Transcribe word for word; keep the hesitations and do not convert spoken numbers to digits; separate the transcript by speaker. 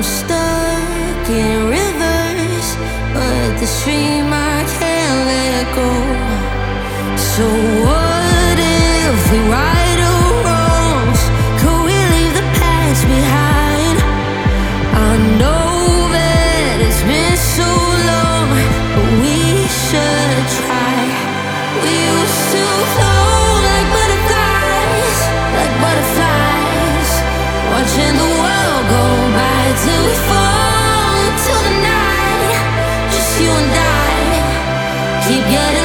Speaker 1: I'm stuck in rivers, but the stream I can't let go. So what if we right our wrongs? Could we leave the past behind? I know that it's been so long, but we should try. We used to float like butterflies, like butterflies, watching the world go by till we fall into the night. Just you and I keep getting